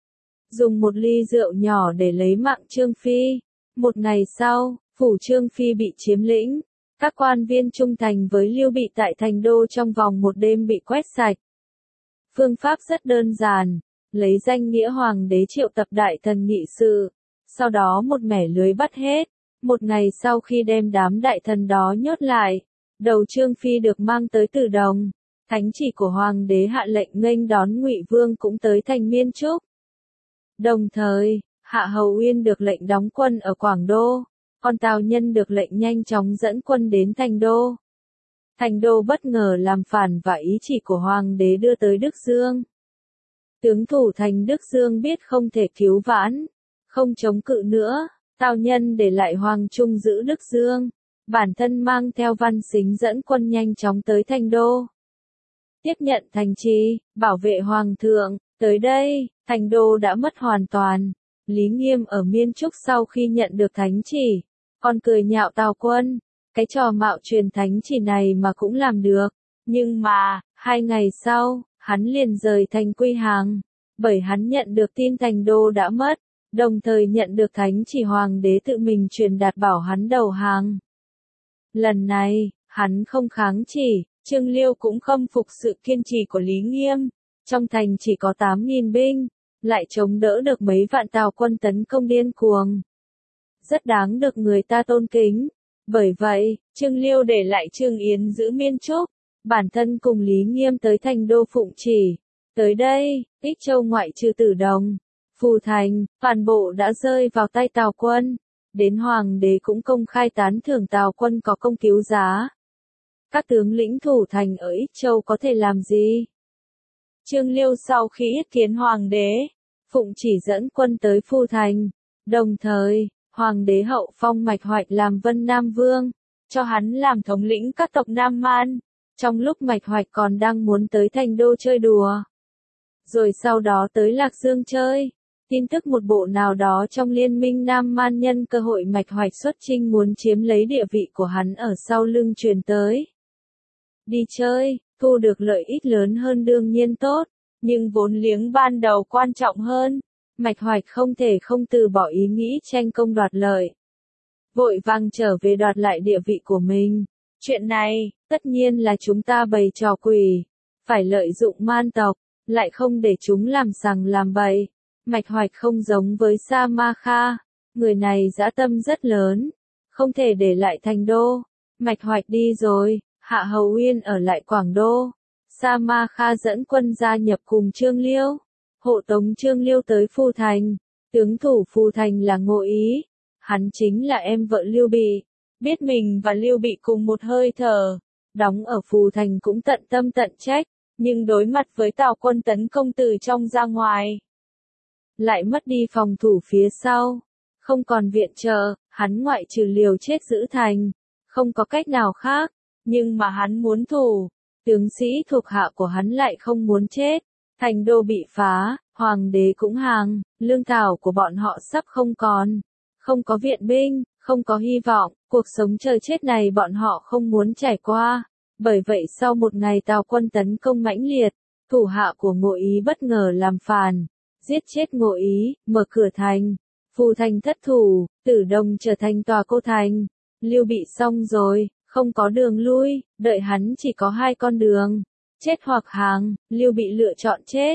Dùng một ly rượu nhỏ để lấy mạng Trương Phi. Một ngày sau, phủ Trương Phi bị chiếm lĩnh. Các quan viên trung thành với Lưu Bị tại thành đô trong vòng một đêm bị quét sạch. Phương pháp rất đơn giản, lấy danh nghĩa hoàng đế triệu tập đại thần nghị sự, sau đó một mẻ lưới bắt hết. Một ngày sau khi đem đám đại thần đó nhốt lại, đầu Trương Phi được mang tới Từ Đồng. Thánh chỉ của hoàng đế hạ lệnh nghênh đón Ngụy Vương cũng tới thành Miên Trúc. Đồng thời, Hạ Hầu Uyên được lệnh đóng quân ở Quảng Đô, còn Tào Nhân được lệnh nhanh chóng dẫn quân đến thành đô. Thành đô bất ngờ làm phản và ý chỉ của hoàng đế đưa tới Đức Dương. Tướng thủ thành Đức Dương biết không thể cứu vãn, không chống cự nữa, Tào Nhân để lại Hoàng Trung giữ Đức Dương, bản thân mang theo Văn Sính dẫn quân nhanh chóng tới thành đô. Tiếp nhận thành trì, bảo vệ hoàng thượng, tới đây, thành đô đã mất hoàn toàn. Lý Nghiêm ở Miên Trúc sau khi nhận được thánh chỉ, còn cười nhạo Tào Quân, cái trò mạo truyền thánh chỉ này mà cũng làm được. Nhưng mà, 2 ngày sau, hắn liền rời thành quy hàng, bởi hắn nhận được tin thành đô đã mất, đồng thời nhận được thánh chỉ hoàng đế tự mình truyền đạt bảo hắn đầu hàng. Lần này, hắn không kháng chỉ, Trương Liêu cũng khâm phục sự kiên trì của Lý Nghiêm, trong thành chỉ có 8.000 binh, lại chống đỡ được mấy vạn Tào quân tấn công điên cuồng. Rất đáng được người ta tôn kính. Bởi vậy, Trương Liêu để lại Trương Yến giữ Miên Trúc, bản thân cùng Lý Nghiêm tới thành đô Phụng Chỉ. Tới đây, Ích Châu ngoại trừ Tử Đồng, Phù Thành, toàn bộ đã rơi vào tay Tào quân. Đến hoàng đế cũng công khai tán thưởng Tào quân có công cứu giá. Các tướng lĩnh thủ thành ở Ích Châu có thể làm gì? Trương Liêu sau khi yết kiến hoàng đế, Phụng Chỉ dẫn quân tới Phù Thành. Đồng thời, hoàng đế hậu phong Mạch Hoạch làm Vân Nam Vương, cho hắn làm thống lĩnh các tộc Nam Man. Trong lúc Mạch Hoạch còn đang muốn tới thành đô chơi đùa, rồi sau đó tới Lạc Dương chơi, tin tức một bộ nào đó trong liên minh Nam Man nhân cơ hội Mạch Hoạch xuất chinh muốn chiếm lấy địa vị của hắn ở sau lưng truyền tới. Đi chơi, thu được lợi ích lớn hơn đương nhiên tốt, nhưng vốn liếng ban đầu quan trọng hơn. Mạch Hoạch không thể không từ bỏ ý nghĩ tranh công đoạt lợi. Vội vàng trở về đoạt lại địa vị của mình. Chuyện này, tất nhiên là chúng ta bày trò quỷ. Phải lợi dụng man tộc, lại không để chúng làm sằng làm bậy. Mạch Hoạch không giống với Sa Ma Kha. Người này dã tâm rất lớn. Không thể để lại thành đô. Mạch Hoạch đi rồi, Hạ Hầu Uyên ở lại Quảng Đô. Sa Ma Kha dẫn quân gia nhập cùng Trương Liêu. Hộ tống Trương Liêu tới Phù Thành. Tướng thủ Phù Thành là Ngô Ý. Hắn chính là em vợ Lưu Bị. Biết mình và Lưu Bị cùng một hơi thở. Đóng ở Phù Thành cũng tận tâm tận trách. Nhưng đối mặt với Tào quân tấn công từ trong ra ngoài, lại mất đi phòng thủ phía sau. Không còn viện trợ, hắn ngoại trừ liều chết giữ thành. Không có cách nào khác. Nhưng mà hắn muốn thủ. Tướng sĩ thuộc hạ của hắn lại không muốn chết. Thành đô bị phá, hoàng đế cũng hàng, lương thảo của bọn họ sắp không còn. Không có viện binh, không có hy vọng, cuộc sống chờ chết này bọn họ không muốn trải qua. Bởi vậy sau một ngày Tào quân tấn công mãnh liệt, thủ hạ của Ngô Ý bất ngờ làm phản, giết chết Ngô Ý, mở cửa thành. Phù Thành thất thủ, Tử Đồng trở thành tòa cô thành. Lưu Bị xong rồi, không có đường lui, đợi hắn chỉ có 2 con đường. Chết hoặc hàng, Lưu Bị lựa chọn chết.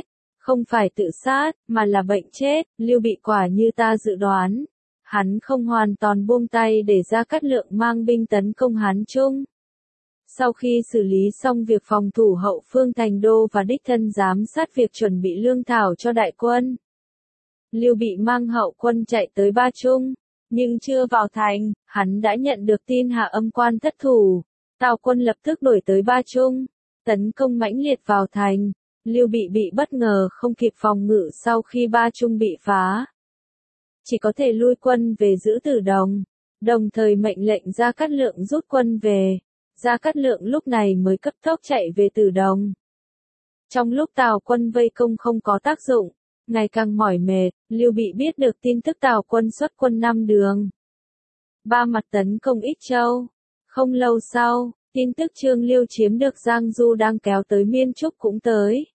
Không phải tự sát, mà là bệnh chết, Lưu Bị quả như ta dự đoán. Hắn không hoàn toàn buông tay để Gia Cát Lượng mang binh tấn công Hán Trung. Sau khi xử lý xong việc phòng thủ hậu phương thành đô và đích thân giám sát việc chuẩn bị lương thảo cho đại quân, Lưu Bị mang hậu quân chạy tới Ba Trung, nhưng chưa vào thành, hắn đã nhận được tin Hạ Âm Quan thất thủ. Tào quân lập tức đuổi tới Ba Trung, tấn công mãnh liệt vào thành. Lưu bị bất ngờ không kịp phòng ngự sau khi Ba Trung bị phá. Chỉ có thể lui quân về giữ Tử Đồng, đồng thời mệnh lệnh Gia Cát Lượng rút quân về. Gia Cát Lượng lúc này mới cấp tốc chạy về Tử Đồng. Trong lúc Tào quân vây công không có tác dụng, ngày càng mỏi mệt, Lưu Bị biết được tin tức Tào quân xuất quân 5 đường. 3 mặt tấn công Ích Châu. Không lâu sau, tin tức Trương Liêu chiếm được Giang Du đang kéo tới Miên Trúc cũng tới.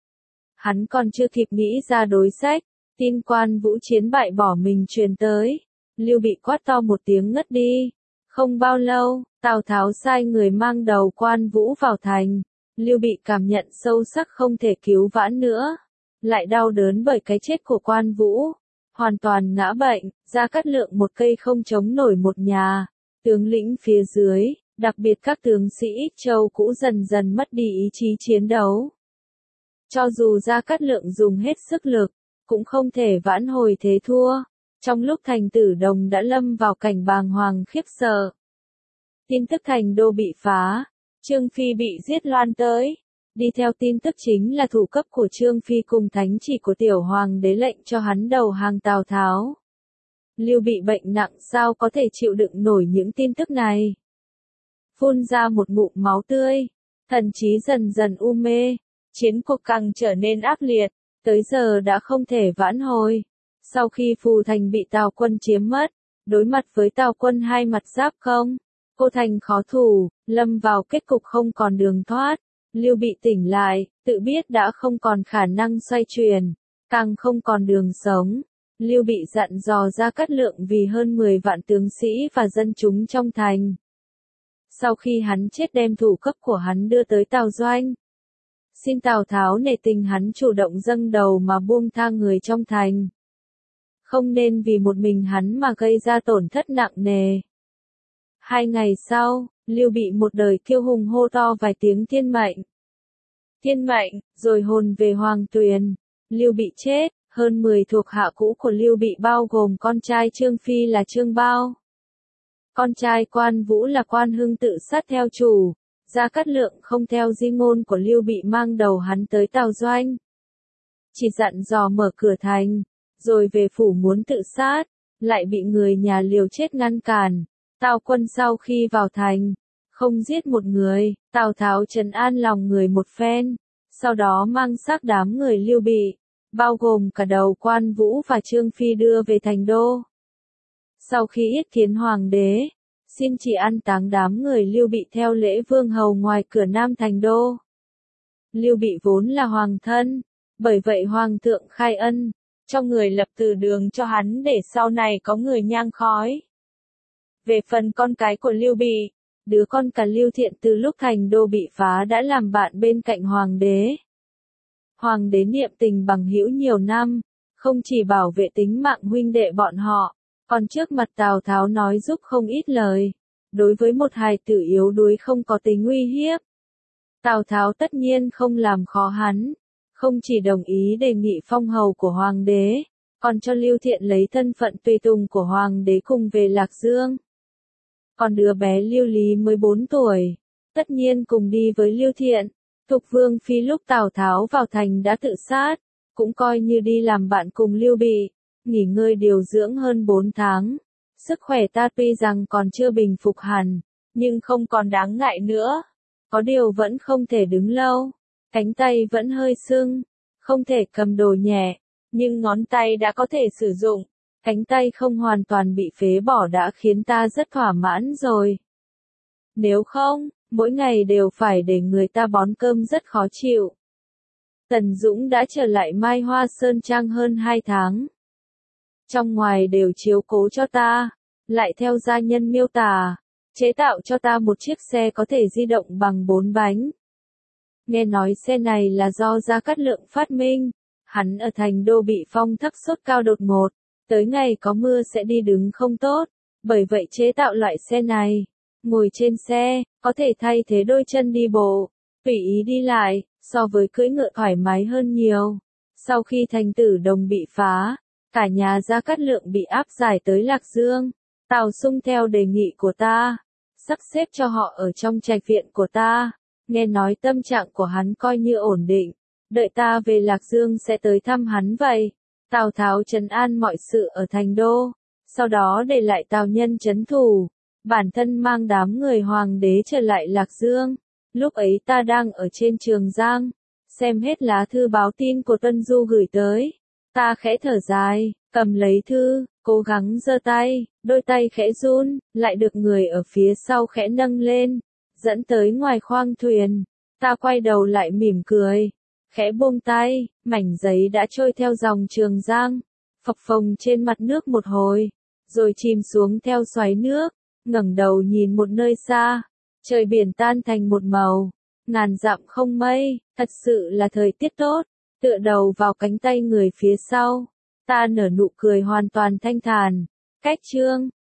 Hắn còn chưa kịp nghĩ ra đối sách, tin Quan Vũ chiến bại bỏ mình truyền tới. Lưu Bị quát to một tiếng ngất đi. Không bao lâu, Tào Tháo sai người mang đầu Quan Vũ vào thành. Lưu Bị cảm nhận sâu sắc không thể cứu vãn nữa, lại đau đớn bởi cái chết của Quan Vũ, hoàn toàn ngã bệnh. Gia Cát Lượng một cây không chống nổi một nhà. Tướng lĩnh phía dưới, đặc biệt các tướng sĩ Ích Châu cũ dần dần mất đi ý chí chiến đấu. Cho dù Gia Cát Lượng dùng hết sức lực, cũng không thể vãn hồi thế thua. Trong lúc thành Tử Đồng đã lâm vào cảnh bàng hoàng khiếp sợ. Tin tức thành đô bị phá, Trương Phi bị giết loan tới. Đi theo tin tức chính là thủ cấp của Trương Phi cùng thánh chỉ của tiểu hoàng đế lệnh cho hắn đầu hàng Tào Tháo. Lưu Bị bệnh nặng sao có thể chịu đựng nổi những tin tức này. Phun ra một ngụm máu tươi, thần trí dần dần u mê, chiến cuộc càng trở nên ác liệt, tới giờ đã không thể vãn hồi. Sau khi Phù Thành bị Tào quân chiếm mất, đối mặt với Tào quân hai mặt giáp công, Cô Thành khó thủ, lâm vào kết cục không còn đường thoát. Lưu Bị tỉnh lại, tự biết đã không còn khả năng xoay chuyển, càng không còn đường sống. Lưu Bị dặn dò Gia Cát Lượng vì hơn 10 vạn tướng sĩ và dân chúng trong thành. Sau khi hắn chết đem thủ cấp của hắn đưa tới Tào Doanh. Xin Tào Tháo nể tình hắn chủ động dâng đầu mà buông tha người trong thành. Không nên vì một mình hắn mà gây ra tổn thất nặng nề. 2 ngày sau, Lưu Bị một đời kiêu hùng hô to vài tiếng thiên mệnh. Thiên mệnh, rồi hồn về Hoàng Tuyền. Lưu Bị chết, hơn 10 thuộc hạ cũ của Lưu Bị bao gồm con trai Trương Phi là Trương Bao. Con trai Quan Vũ là Quan Hưng tự sát theo chủ. Gia Cát Lượng không theo di ngôn của Lưu Bị mang đầu hắn tới Tào Doanh. Chỉ dặn dò mở cửa thành, rồi về phủ muốn tự sát, lại bị người nhà liều chết ngăn cản. Tào quân sau khi vào thành, không giết một người, Tào Tháo trấn an lòng người một phen, sau đó mang xác đám người Lưu Bị, bao gồm cả đầu Quan Vũ và Trương Phi đưa về thành đô. Sau khi yết kiến hoàng đế, xin chỉ an táng đám người Lưu Bị theo lễ vương hầu ngoài cửa Nam thành đô. Lưu Bị vốn là hoàng thân, bởi vậy hoàng thượng khai ân, cho người lập từ đường cho hắn để sau này có người nhang khói. Về phần con cái của Lưu Bị, đứa con cả Lưu Thiện từ lúc thành đô bị phá đã làm bạn bên cạnh hoàng đế. Hoàng đế niệm tình bằng hữu nhiều năm, không chỉ bảo vệ tính mạng huynh đệ bọn họ, còn trước mặt Tào Tháo nói giúp không ít lời. Đối với một hài tử yếu đuối không có tính uy hiếp, Tào Tháo tất nhiên không làm khó hắn, không chỉ đồng ý đề nghị phong hầu của hoàng đế, còn cho Lưu Thiện lấy thân phận tùy tùng của hoàng đế cùng về Lạc Dương. Còn đứa bé Lưu Lý mới 4 tuổi, tất nhiên cùng đi với Lưu Thiện. Thục Vương Phi lúc Tào Tháo vào thành đã tự sát, cũng coi như đi làm bạn cùng Lưu Bị, nghỉ ngơi điều dưỡng hơn 4 tháng. Sức khỏe ta tuy rằng còn chưa bình phục hẳn, nhưng không còn đáng ngại nữa. Có điều vẫn không thể đứng lâu, cánh tay vẫn hơi sưng, không thể cầm đồ nhẹ, nhưng ngón tay đã có thể sử dụng. Cánh tay không hoàn toàn bị phế bỏ đã khiến ta rất thỏa mãn rồi. Nếu không, mỗi ngày đều phải để người ta bón cơm rất khó chịu. Tần Dũng đã trở lại Mai Hoa Sơn Trang hơn 2 tháng. Trong ngoài đều chiếu cố cho ta, lại theo gia nhân miêu tả, chế tạo cho ta một chiếc xe có thể di động bằng 4 bánh. Nghe nói xe này là do Gia Cát Lượng phát minh, Hắn ở thành đô bị phong thấp sốt cao đột ngột, tới ngày có mưa sẽ đi đứng không tốt, bởi vậy chế tạo loại xe này. Ngồi trên xe, có thể thay thế đôi chân đi bộ, tùy ý đi lại, so với cưỡi ngựa thoải mái hơn nhiều. Sau khi thành Tử Đồng bị phá, cả nhà Gia Cát Lượng bị áp giải tới Lạc Dương. Tào Sung theo đề nghị của ta, sắp xếp cho họ ở trong trạch viện của ta. Nghe nói tâm trạng của hắn coi như ổn định, đợi ta về Lạc Dương sẽ tới thăm hắn vậy. Tào Tháo trấn an mọi sự ở thành đô, sau đó để lại Tào Nhân trấn thủ, bản thân mang đám người hoàng đế trở lại Lạc Dương. Lúc ấy ta đang ở trên Trường Giang, xem hết lá thư báo tin của Tuân Du gửi tới. Ta khẽ thở dài, cầm lấy thư, cố gắng giơ tay, đôi tay khẽ run, lại được người ở phía sau khẽ nâng lên, dẫn tới ngoài khoang thuyền. Ta quay đầu lại mỉm cười, khẽ buông tay, mảnh giấy đã trôi theo dòng Trường Giang, phập phồng trên mặt nước một hồi, rồi chìm xuống theo xoáy nước. Ngẩng đầu nhìn một nơi xa, trời biển tan thành một màu, ngàn dặm không mây, thật sự là thời tiết tốt. Tựa đầu vào cánh tay người phía sau, ta nở nụ cười hoàn toàn thanh thản. Cách chương